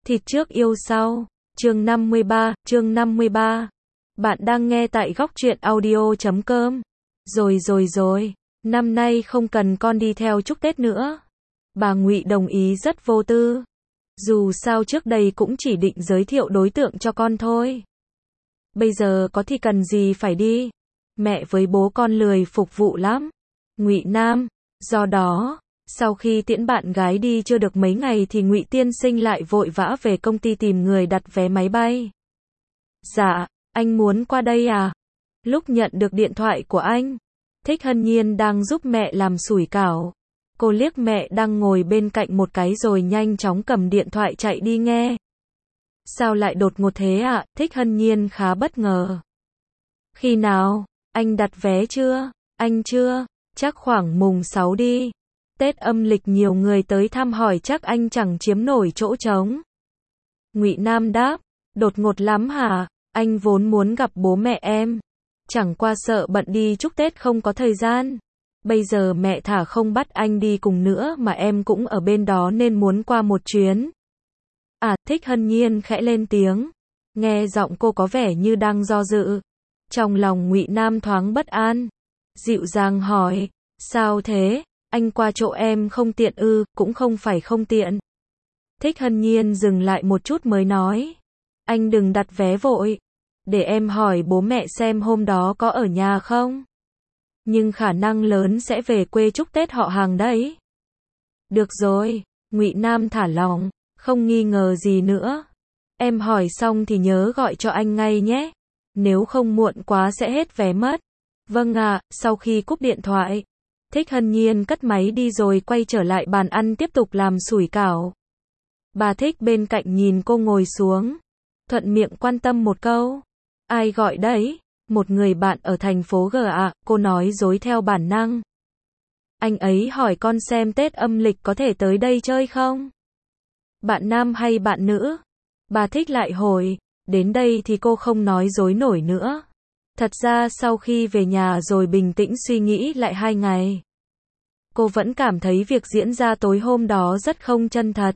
Thịt trước yêu sau. Chương 53. Bạn đang nghe tại góc truyện audio.com. Rồi. Năm nay không cần con đi theo chúc Tết nữa. Bà Ngụy đồng ý rất vô tư. Dù sao trước đây cũng chỉ định giới thiệu đối tượng cho con thôi. Bây giờ có thì cần gì phải đi. Mẹ với bố con lười phục vụ lắm. Ngụy Nam. Do đó, sau khi tiễn bạn gái đi chưa được mấy ngày thì Ngụy tiên sinh lại vội vã về công ty tìm người đặt vé máy bay. Dạ, anh muốn qua đây à? Lúc nhận được điện thoại của anh, Thích Hân Nhiên đang giúp mẹ làm sủi cảo. Cô liếc mẹ đang ngồi bên cạnh một cái rồi nhanh chóng cầm điện thoại chạy đi nghe. Sao lại đột ngột thế ạ? Thích Hân Nhiên khá bất ngờ. Khi nào? Anh đặt vé chưa? Anh chưa? Chắc khoảng mùng 6 đi. Tết âm lịch nhiều người tới thăm hỏi chắc anh chẳng chiếm nổi chỗ trống. Ngụy Nam đáp, đột ngột lắm hả? Anh vốn muốn gặp bố mẹ em. Chẳng qua sợ bận đi chúc Tết không có thời gian. Bây giờ mẹ thả không bắt anh đi cùng nữa mà em cũng ở bên đó nên muốn qua một chuyến. À, Thích Hân Nhiên khẽ lên tiếng. Nghe giọng cô có vẻ như đang do dự. Trong lòng Ngụy Nam thoáng bất an. Dịu dàng hỏi, sao thế? Anh qua chỗ em không tiện ư? Cũng không phải không tiện. Thích Hân Nhiên dừng lại một chút mới nói. Anh đừng đặt vé vội. Để em hỏi bố mẹ xem hôm đó có ở nhà không? Nhưng khả năng lớn sẽ về quê chúc Tết họ hàng đấy. Được rồi, Ngụy Nam thả lỏng, không nghi ngờ gì nữa. Em hỏi xong thì nhớ gọi cho anh ngay nhé. Nếu không muộn quá sẽ hết vé mất. Vâng ạ, sau khi cúp điện thoại, Thích Hân Nhiên cất máy đi rồi quay trở lại bàn ăn tiếp tục làm sủi cảo. Bà Thích bên cạnh nhìn cô ngồi xuống, thuận miệng quan tâm một câu. Ai gọi đấy? Một người bạn ở thành phố G ạ, cô nói dối theo bản năng. Anh ấy hỏi con xem Tết âm lịch có thể tới đây chơi không? Bạn nam hay bạn nữ? Bà Thích lại hồi, đến đây thì cô không nói dối nổi nữa. Thật ra sau khi về nhà rồi bình tĩnh suy nghĩ lại 2 ngày, cô vẫn cảm thấy việc diễn ra tối hôm đó rất không chân thật.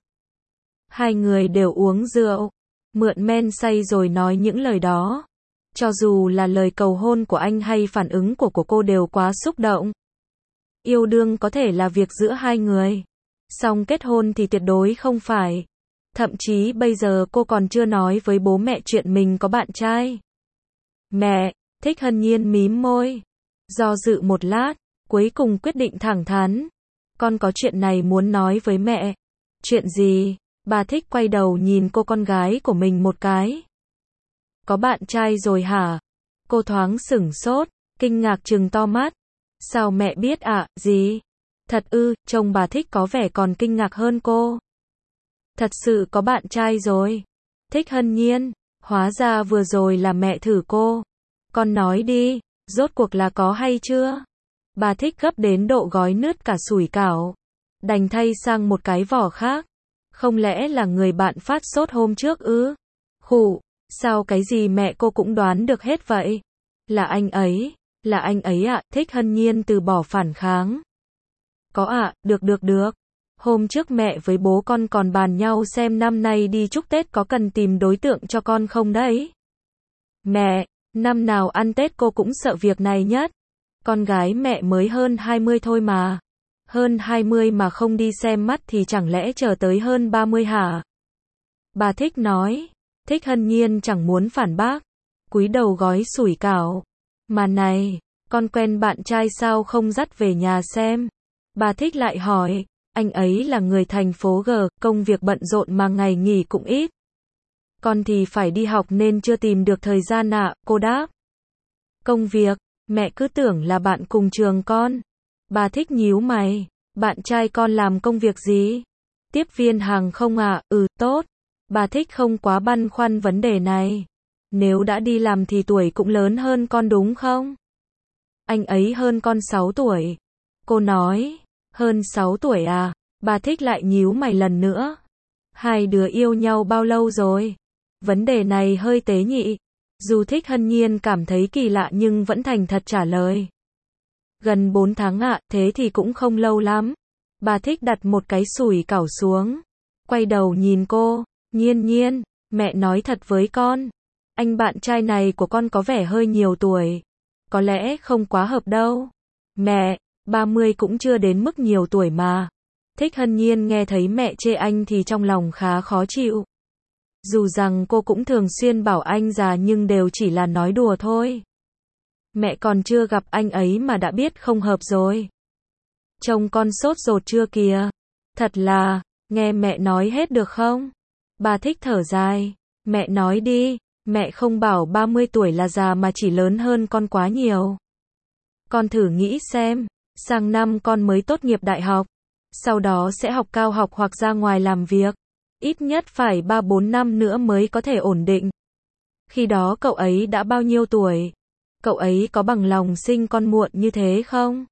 Hai người đều uống rượu, mượn men say rồi nói những lời đó. Cho dù là lời cầu hôn của anh hay phản ứng của cô đều quá xúc động. Yêu đương có thể là việc giữa hai người, song kết hôn thì tuyệt đối không phải. Thậm chí bây giờ cô còn chưa nói với bố mẹ chuyện mình có bạn trai. Mẹ, Thích Hân Nhiên mím môi, do dự một lát, cuối cùng quyết định thẳng thắn. Con có chuyện này muốn nói với mẹ. Chuyện gì? Bà Thích quay đầu nhìn cô con gái của mình một cái. Có bạn trai rồi hả? Cô thoáng sửng sốt, kinh ngạc trừng to mắt. Sao mẹ biết ạ? Gì? Thật ư? Chồng bà Thích có vẻ còn kinh ngạc hơn cô. Thật sự có bạn trai rồi. Thích Hân Nhiên, hóa ra vừa rồi là mẹ thử cô. Con nói đi, rốt cuộc là có hay chưa? Bà Thích gấp đến độ gói nứt cả sủi cảo, đành thay sang một cái vỏ khác. Không lẽ là người bạn phát sốt hôm trước ư? Khụ, sao cái gì mẹ cô cũng đoán được hết vậy? Là anh ấy ạ. Thích Hân Nhiên từ bỏ phản kháng. Có ạ, được. Hôm trước mẹ với bố con còn bàn nhau xem năm nay đi chúc Tết có cần tìm đối tượng cho con không đấy. Mẹ, năm nào ăn Tết cô cũng sợ việc này nhất. Con gái mẹ mới hơn 20 thôi mà. Hơn 20 mà không đi xem mắt thì chẳng lẽ chờ tới hơn 30 hả? Bà Thích nói. Thích Hân Nhiên chẳng muốn phản bác, cúi đầu gói sủi cảo. Mà này, con quen bạn trai sao không dắt về nhà xem? Bà Thích lại hỏi, anh ấy là người thành phố G, công việc bận rộn mà ngày nghỉ cũng ít. Con thì phải đi học nên chưa tìm được thời gian ạ, cô đáp. Công việc, mẹ cứ tưởng là bạn cùng trường con. Bà Thích nhíu mày, bạn trai con làm công việc gì? Tiếp viên hàng không ạ? Tốt. Bà Thích không quá băn khoăn vấn đề này. Nếu đã đi làm thì tuổi cũng lớn hơn con đúng không? Anh ấy hơn con 6 tuổi. Cô nói, hơn 6 tuổi à? Bà Thích lại nhíu mày lần nữa. Hai đứa yêu nhau bao lâu rồi? Vấn đề này hơi tế nhị. Dù Thích Hân Nhiên cảm thấy kỳ lạ nhưng vẫn thành thật trả lời. Gần 4 tháng ạ, thế thì cũng không lâu lắm. Bà Thích đặt một cái sủi cảo xuống, quay đầu nhìn cô. Nhiên Nhiên, mẹ nói thật với con. Anh bạn trai này của con có vẻ hơi nhiều tuổi. Có lẽ không quá hợp đâu. Mẹ, 30 cũng chưa đến mức nhiều tuổi mà. Thích Hân Nhiên nghe thấy mẹ chê anh thì trong lòng khá khó chịu. Dù rằng cô cũng thường xuyên bảo anh già nhưng đều chỉ là nói đùa thôi. Mẹ còn chưa gặp anh ấy mà đã biết không hợp rồi. Chồng con sốt ruột chưa kìa. Thật là, nghe mẹ nói hết được không? Bà Thích thở dài. Mẹ nói đi, mẹ không bảo 30 tuổi là già mà chỉ lớn hơn con quá nhiều. Con thử nghĩ xem, sang năm con mới tốt nghiệp đại học, sau đó sẽ học cao học hoặc ra ngoài làm việc. Ít nhất phải 3-4 năm nữa mới có thể ổn định. Khi đó cậu ấy đã bao nhiêu tuổi? Cậu ấy có bằng lòng sinh con muộn như thế không?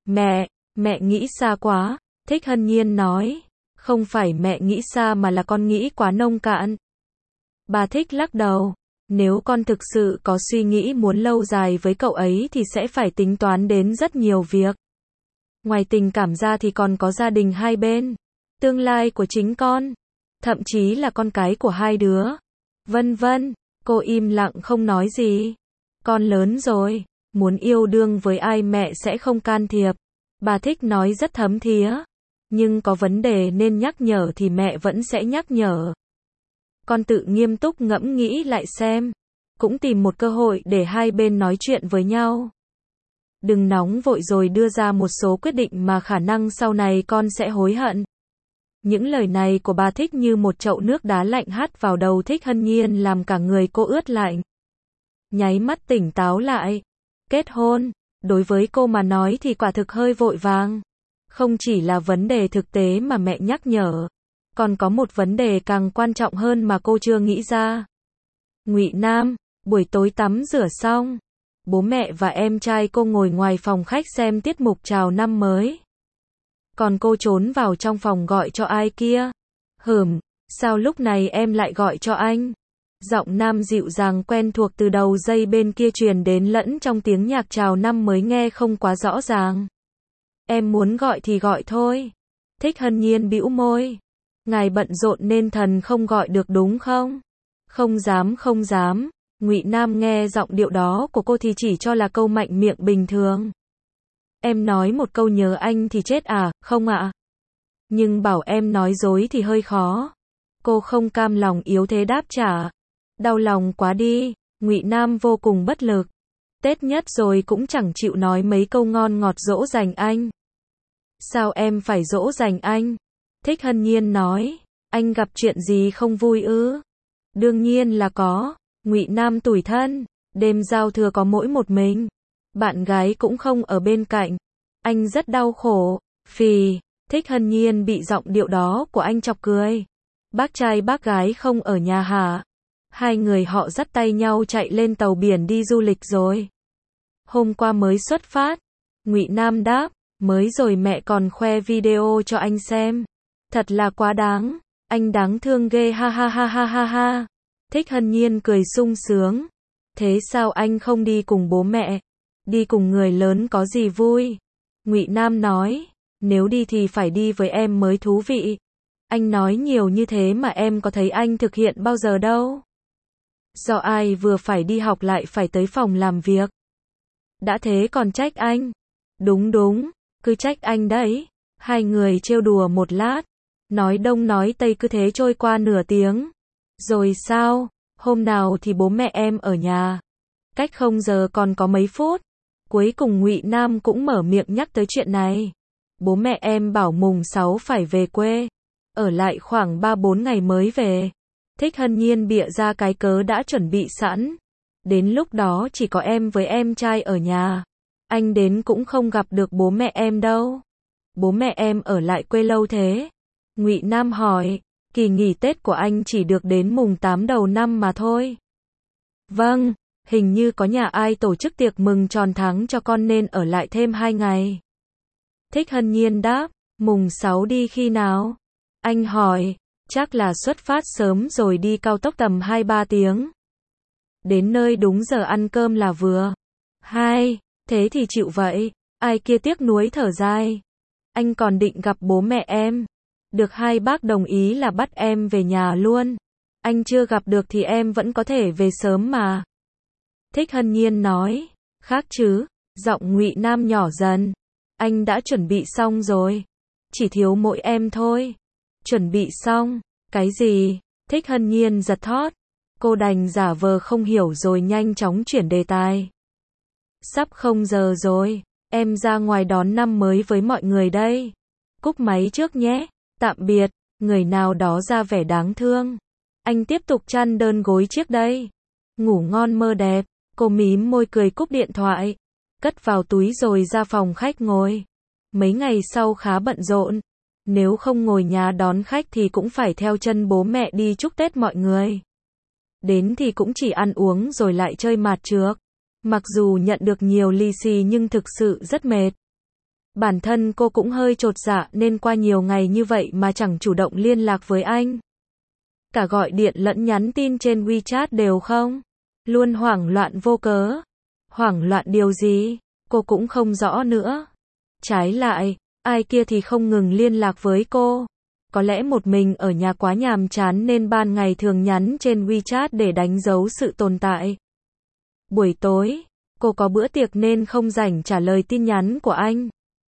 Mẹ nghĩ xa quá, Thích Hân Nhiên nói. Không phải mẹ nghĩ xa mà là con nghĩ quá nông cạn. Bà Thích lắc đầu. Nếu con thực sự có suy nghĩ muốn lâu dài với cậu ấy thì sẽ phải tính toán đến rất nhiều việc. Ngoài tình cảm ra thì còn có gia đình hai bên, tương lai của chính con, thậm chí là con cái của hai đứa. Vân vân, cô im lặng không nói gì. Con lớn rồi, muốn yêu đương với ai mẹ sẽ không can thiệp. Bà Thích nói rất thấm thía. Nhưng có vấn đề nên nhắc nhở thì mẹ vẫn sẽ nhắc nhở. Con tự nghiêm túc ngẫm nghĩ lại xem. Cũng tìm một cơ hội để hai bên nói chuyện với nhau. Đừng nóng vội rồi đưa ra một số quyết định mà khả năng sau này con sẽ hối hận. Những lời này của bà Thích như một chậu nước đá lạnh hắt vào đầu Thích Hân Nhiên làm cả người cô ướt lạnh. Nháy mắt tỉnh táo lại. Kết hôn, đối với cô mà nói thì quả thực hơi vội vàng. Không chỉ là vấn đề thực tế mà mẹ nhắc nhở, còn có một vấn đề càng quan trọng hơn mà cô chưa nghĩ ra. Ngụy Nam, buổi tối tắm rửa xong, bố mẹ và em trai cô ngồi ngoài phòng khách xem tiết mục chào năm mới. Còn cô trốn vào trong phòng gọi cho ai kia. Sao lúc này em lại gọi cho anh? Giọng nam dịu dàng quen thuộc từ đầu dây bên kia truyền đến lẫn trong tiếng nhạc chào năm mới nghe không quá rõ ràng. Em muốn gọi thì gọi thôi. Thích Hân Nhiên bĩu môi. Ngài bận rộn nên thần không gọi được đúng không? Không dám. Ngụy Nam nghe giọng điệu đó của cô thì chỉ cho là câu mạnh miệng bình thường. Em nói một câu nhớ anh thì chết à, không ạ? Nhưng bảo em nói dối thì hơi khó. Cô không cam lòng yếu thế đáp trả. Đau lòng quá đi. Ngụy Nam vô cùng bất lực. Tết nhất rồi cũng chẳng chịu nói mấy câu ngon ngọt dỗ dành anh. Sao em phải dỗ dành anh? Thích Hân Nhiên nói. Anh gặp chuyện gì không vui ư? Đương nhiên là có. Ngụy Nam tủi thân. Đêm giao thừa có mỗi một mình. Bạn gái cũng không ở bên cạnh. Anh rất đau khổ. Phì. Thích Hân Nhiên bị giọng điệu đó của anh chọc cười. Bác trai bác gái không ở nhà hả? Hai người họ dắt tay nhau chạy lên tàu biển đi du lịch rồi. Hôm qua mới xuất phát. Ngụy Nam đáp. Mới rồi mẹ còn khoe video cho anh xem. Thật là quá đáng. Anh đáng thương ghê ha ha ha ha ha ha. Thích Hân Nhiên cười sung sướng. Thế sao anh không đi cùng bố mẹ? Đi cùng người lớn có gì vui? Ngụy Nam nói. Nếu đi thì phải đi với em mới thú vị. Anh nói nhiều như thế mà em có thấy anh thực hiện bao giờ đâu. Do ai vừa phải đi học lại phải tới phòng làm việc. Đã thế còn trách anh. Đúng, cứ trách anh đấy. Hai người trêu đùa một lát. Nói đông nói tây cứ thế trôi qua nửa tiếng. Rồi sao? Hôm nào thì bố mẹ em ở nhà. Cách 0 giờ còn có mấy phút. Cuối cùng Ngụy Nam cũng mở miệng nhắc tới chuyện này. Bố mẹ em bảo mùng 6 phải về quê. Ở lại khoảng 3-4 ngày mới về. Thích Hân Nhiên bịa ra cái cớ đã chuẩn bị sẵn. Đến lúc đó chỉ có em với em trai ở nhà. Anh đến cũng không gặp được bố mẹ em đâu. Bố mẹ em ở lại quê lâu thế? Ngụy Nam hỏi. Kỳ nghỉ Tết của anh chỉ được đến mùng 8 đầu năm mà thôi. Vâng, hình như có nhà ai tổ chức tiệc mừng tròn tháng cho con nên ở lại thêm 2 ngày. Thích Hân Nhiên đáp. Mùng 6 đi khi nào? Anh hỏi. Chắc là xuất phát sớm rồi đi cao tốc tầm 2-3 tiếng. Đến nơi đúng giờ ăn cơm là vừa. Thế thì chịu vậy. Ai kia tiếc nuối thở dài. Anh còn định gặp bố mẹ em. Được hai bác đồng ý là bắt em về nhà luôn. Anh chưa gặp được thì em vẫn có thể về sớm mà. Thích Hân Nhiên nói. Khác chứ, giọng Ngụy Nam nhỏ dần. Anh đã chuẩn bị xong rồi. Chỉ thiếu mỗi em thôi. Chuẩn bị xong? Cái gì? Thích Hân Nhiên giật thót. Cô đành giả vờ không hiểu rồi nhanh chóng chuyển đề tài. Sắp không giờ rồi, em ra ngoài đón năm mới với mọi người đây. Cúp máy trước nhé. Tạm biệt. Người nào đó ra vẻ đáng thương. Anh tiếp tục chăn đơn gối chiếc đây. Ngủ ngon mơ đẹp. Cô mím môi cười cúp điện thoại. Cất vào túi rồi ra phòng khách ngồi. Mấy ngày sau khá bận rộn. Nếu không ngồi nhà đón khách thì cũng phải theo chân bố mẹ đi chúc Tết mọi người. Đến thì cũng chỉ ăn uống rồi lại chơi mạt trược. Mặc dù nhận được nhiều lì xì nhưng thực sự rất mệt. Bản thân cô cũng hơi chột dạ nên qua nhiều ngày như vậy mà chẳng chủ động liên lạc với anh. Cả gọi điện lẫn nhắn tin trên WeChat đều không. Luôn hoảng loạn vô cớ. Hoảng loạn điều gì? Cô cũng không rõ nữa. Trái lại, ai kia thì không ngừng liên lạc với cô. Có lẽ một mình ở nhà quá nhàm chán nên ban ngày thường nhắn trên WeChat để đánh dấu sự tồn tại. Buổi tối, cô có bữa tiệc nên không rảnh trả lời tin nhắn của anh.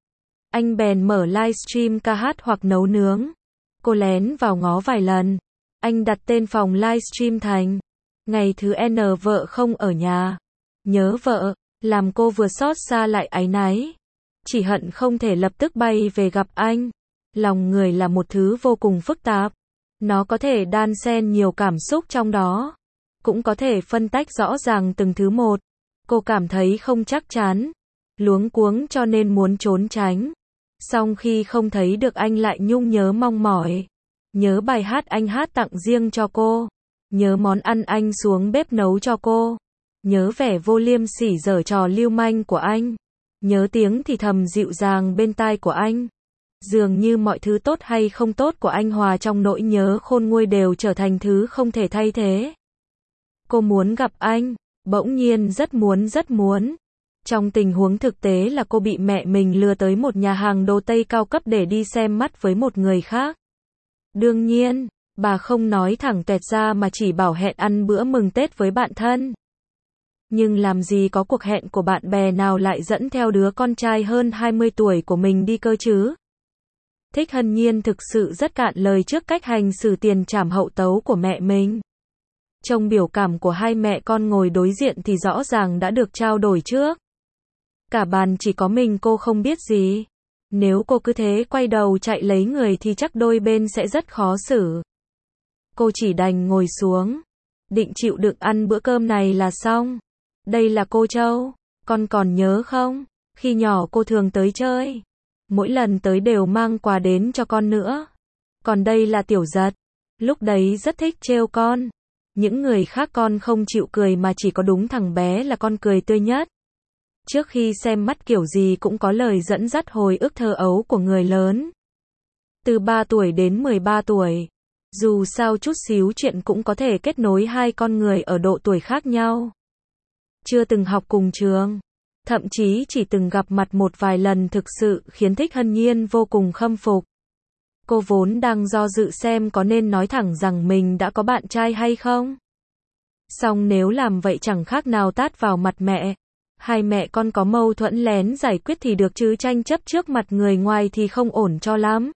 Anh bèn mở livestream ca hát hoặc nấu nướng. Cô lén vào ngó vài lần. Anh đặt tên phòng livestream thành Ngày thứ N vợ không ở nhà. Nhớ vợ, làm cô vừa xót xa lại áy náy. Chỉ hận không thể lập tức bay về gặp anh. Lòng người là một thứ vô cùng phức tạp. Nó có thể đan xen nhiều cảm xúc trong đó. Cũng có thể phân tách rõ ràng từng thứ một. Cô cảm thấy không chắc chắn. Luống cuống cho nên muốn trốn tránh. Song khi không thấy được anh lại nhung nhớ mong mỏi. Nhớ bài hát anh hát tặng riêng cho cô. Nhớ món ăn anh xuống bếp nấu cho cô. Nhớ vẻ vô liêm sỉ giở trò lưu manh của anh. Nhớ tiếng thì thầm dịu dàng bên tai của anh. Dường như mọi thứ tốt hay không tốt của anh hòa trong nỗi nhớ khôn nguôi đều trở thành thứ không thể thay thế. Cô muốn gặp anh, bỗng nhiên rất muốn. Trong tình huống thực tế là cô bị mẹ mình lừa tới một nhà hàng đồ Tây cao cấp để đi xem mắt với một người khác. Đương nhiên, bà không nói thẳng tuẹt ra mà chỉ bảo hẹn ăn bữa mừng Tết với bạn thân. Nhưng làm gì có cuộc hẹn của bạn bè nào lại dẫn theo đứa con trai hơn 20 tuổi của mình đi cơ chứ? Thích Hân Nhiên thực sự rất cạn lời trước cách hành xử tiền trảm hậu tấu của mẹ mình. Trong biểu cảm của hai mẹ con ngồi đối diện thì rõ ràng đã được trao đổi trước. Cả bàn chỉ có mình cô không biết gì. Nếu cô cứ thế quay đầu chạy lấy người thì chắc đôi bên sẽ rất khó xử. Cô chỉ đành ngồi xuống. Định chịu đựng ăn bữa cơm này là xong. Đây là cô Châu. Con còn nhớ không? Khi nhỏ cô thường tới chơi. Mỗi lần tới đều mang quà đến cho con nữa. Còn đây là Tiểu Giật. Lúc đấy rất thích trêu con. Những người khác con không chịu cười mà chỉ có đúng thằng bé là con cười tươi nhất. Trước khi xem mắt kiểu gì cũng có lời dẫn dắt hồi ức thơ ấu của người lớn. Từ 3 tuổi đến 13 tuổi. Dù sao chút xíu chuyện cũng có thể kết nối hai con người ở độ tuổi khác nhau. Chưa từng học cùng trường. Thậm chí chỉ từng gặp mặt một vài lần thực sự khiến Thích Hân Nhiên vô cùng khâm phục. Cô vốn đang do dự xem có nên nói thẳng rằng mình đã có bạn trai hay không. Song nếu làm vậy chẳng khác nào tát vào mặt mẹ. Hai mẹ con có mâu thuẫn lén giải quyết thì được chứ tranh chấp trước mặt người ngoài thì không ổn cho lắm.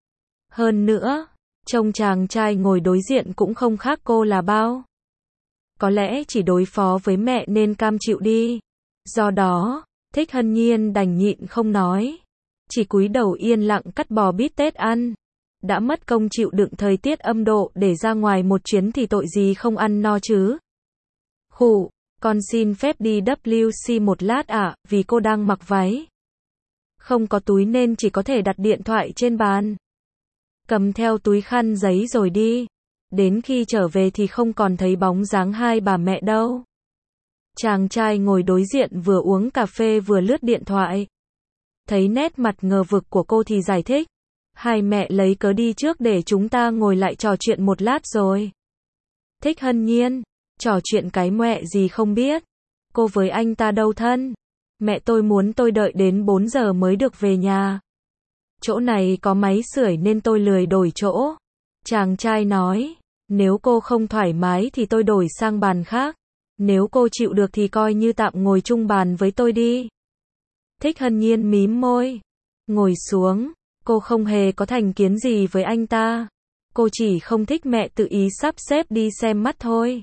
Hơn nữa, trông chàng trai ngồi đối diện cũng không khác cô là bao. Có lẽ chỉ đối phó với mẹ nên cam chịu đi. Do đó, Thích Hân Nhiên đành nhịn không nói. Chỉ cúi đầu yên lặng cắt bò bít tết ăn. Đã mất công chịu đựng thời tiết âm độ để ra ngoài một chuyến thì tội gì không ăn no chứ. Khụ, con xin phép đi WC một lát ạ, vì cô đang mặc váy. Không có túi nên chỉ có thể đặt điện thoại trên bàn. Cầm theo túi khăn giấy rồi đi. Đến khi trở về thì không còn thấy bóng dáng hai bà mẹ đâu. Chàng trai ngồi đối diện vừa uống cà phê vừa lướt điện thoại. Thấy nét mặt ngờ vực của cô thì giải thích. Hai mẹ lấy cớ đi trước để chúng ta ngồi lại trò chuyện một lát rồi. Thích Hân Nhiên, trò chuyện cái mẹ gì không biết. Cô với anh ta đâu thân. Mẹ tôi muốn tôi đợi đến 4 giờ mới được về nhà. Chỗ này có máy sưởi nên tôi lười đổi chỗ. Chàng trai nói, Nếu cô không thoải mái thì tôi đổi sang bàn khác. Nếu cô chịu được thì coi như tạm ngồi chung bàn với tôi đi. Thích Hân Nhiên mím môi. Ngồi xuống, cô không hề có thành kiến gì với anh ta. Cô chỉ không thích mẹ tự ý sắp xếp đi xem mắt thôi.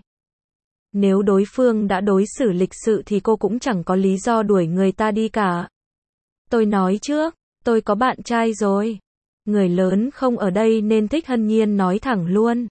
Nếu đối phương đã đối xử lịch sự thì cô cũng chẳng có lý do đuổi người ta đi cả. Tôi nói trước, tôi có bạn trai rồi. Người lớn không ở đây nên Thích Hân Nhiên nói thẳng luôn.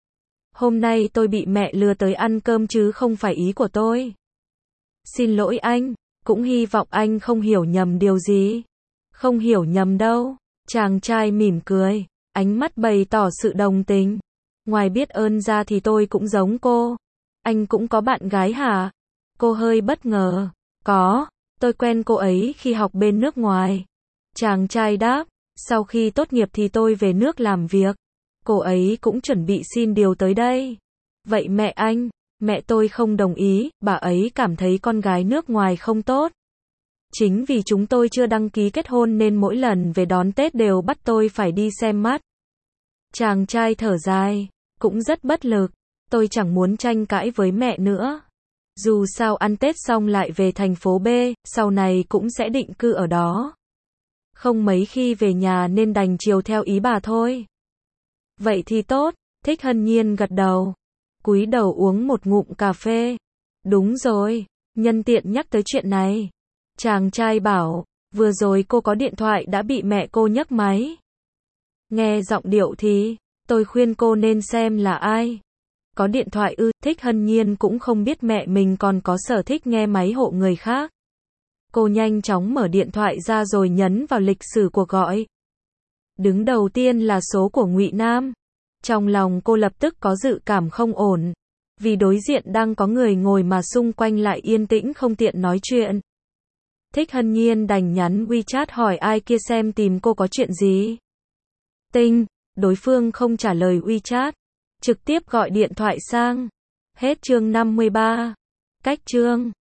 Hôm nay tôi bị mẹ lừa tới ăn cơm chứ không phải ý của tôi. Xin lỗi anh, cũng hy vọng anh không hiểu nhầm điều gì. Không hiểu nhầm đâu. Chàng trai mỉm cười, ánh mắt bày tỏ sự đồng tình. Ngoài biết ơn ra thì tôi cũng giống cô. Anh cũng có bạn gái hả? Cô hơi bất ngờ. Có, tôi quen cô ấy khi học bên nước ngoài. Chàng trai đáp, sau khi tốt nghiệp thì tôi về nước làm việc. Cô ấy cũng chuẩn bị xin điều tới đây. Vậy mẹ anh? Mẹ tôi không đồng ý, bà ấy cảm thấy con gái nước ngoài không tốt. Chính vì chúng tôi chưa đăng ký kết hôn nên mỗi lần về đón Tết đều bắt tôi phải đi xem mắt. Chàng trai thở dài, cũng rất bất lực. Tôi chẳng muốn tranh cãi với mẹ nữa. Dù sao ăn Tết xong lại về thành phố B, sau này cũng sẽ định cư ở đó. Không mấy khi về nhà nên đành chiều theo ý bà thôi. Vậy thì tốt, Thích Hân Nhiên gật đầu. Cúi đầu uống một ngụm cà phê. Đúng rồi, nhân tiện nhắc tới chuyện này. Chàng trai bảo, vừa rồi cô có điện thoại đã bị mẹ cô nhấc máy. Nghe giọng điệu thì, tôi khuyên cô nên xem là ai. Có điện thoại ư? Thích Hân Nhiên cũng không biết mẹ mình còn có sở thích nghe máy hộ người khác. Cô nhanh chóng mở điện thoại ra rồi nhấn vào lịch sử cuộc gọi. Đứng đầu tiên là số của Ngụy Nam. Trong lòng cô lập tức có dự cảm không ổn. Vì đối diện đang có người ngồi mà xung quanh lại yên tĩnh không tiện nói chuyện. Thích Hân Nhiên đành nhắn WeChat hỏi ai kia xem tìm cô có chuyện gì. Tinh, đối phương không trả lời WeChat. Trực tiếp gọi điện thoại sang. Hết chương 53. Cách chương